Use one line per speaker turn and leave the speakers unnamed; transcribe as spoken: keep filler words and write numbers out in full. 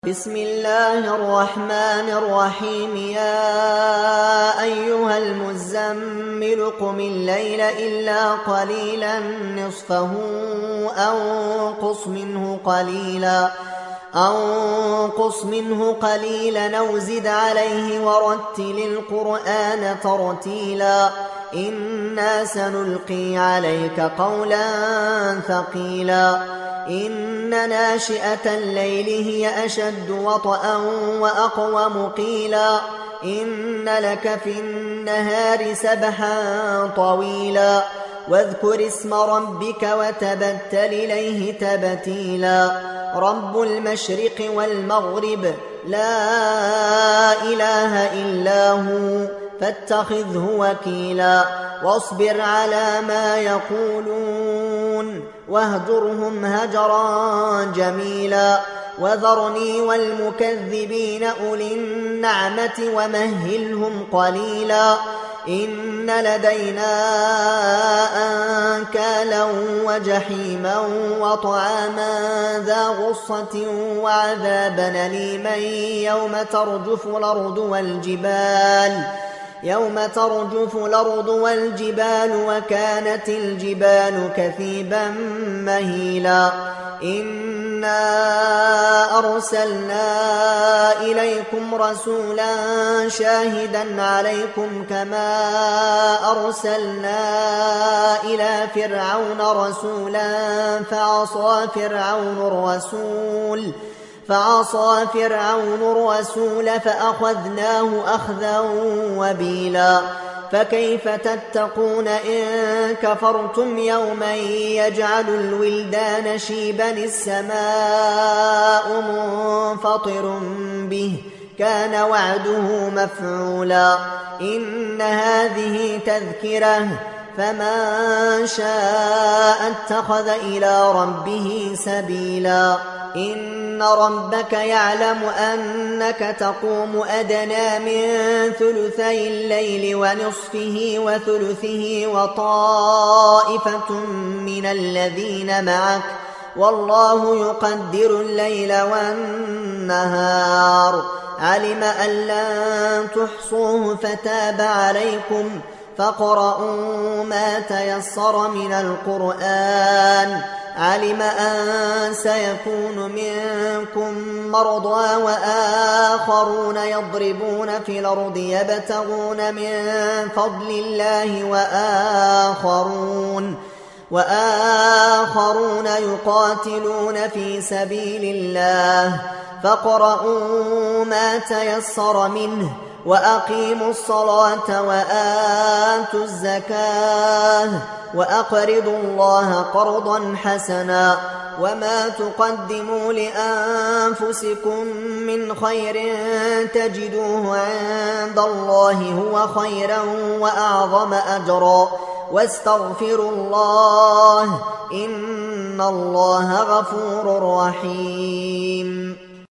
بسم الله الرحمن الرحيم يا أيها المزمل قم الليل إلا قليلا نصفه أو انقص منه قليلا أو انقص منه قليلا أو زد عليه ورتل القرآن ترتيلا إنا سنلقي عليك قولا ثقيلا إن ناشئة الليل هي أشد وطئا وأقوم قيلا إن لك في النهار سبحا طويلا واذكر اسم ربك وتبتل إليه تبتيلا رب المشرق والمغرب لا إله إلا هو فاتخذه وكيلا واصبر على ما يقولون واهجرهم هجرا جميلا وذرني والمكذبين أولي النعمة ومهلهم قليلا إن لدينا أنكالا وجحيما وطعاما ذا غصة وعذابا أليما يوم ترجف الأرض والجبال يوم ترجف الأرض والجبال وكانت الجبال كثيبا مهيلا إنا أرسلنا إليكم رسولا شاهدا عليكم كما أرسلنا إلى فرعون رسولا فعصى فرعون الرسول فعصى فرعون الرسول فأخذناه أخذا وبيلا فكيف تتقون إن كفرتم يوما يجعل الولدان شيبا السماء منفطر به كان وعده مفعولا إن هذه تذكرة فمن شاء اتخذ إلى ربه سبيلا إن ربك يعلم أنك تقوم أدنى من ثلثي الليل ونصفه وثلثه وطائفة من الذين معك والله يقدر الليل والنهار علم أن لن تحصوه فتاب عليكم فاقرؤوا ما تيسر من القرآن علم أن سيكون منكم مرضى وآخرون يضربون في الأرض يبتغون من فضل الله وآخرون وآخرون يقاتلون في سبيل الله فاقرؤوا ما تيسر منه وأقيموا الصلاة وآتوا الزكاة وأقرضوا الله قرضا حسنا وما تقدموا لأنفسكم من خير تجدوه عند الله هو خيرا وأعظم أجرا واستغفروا الله إن الله غفور رحيم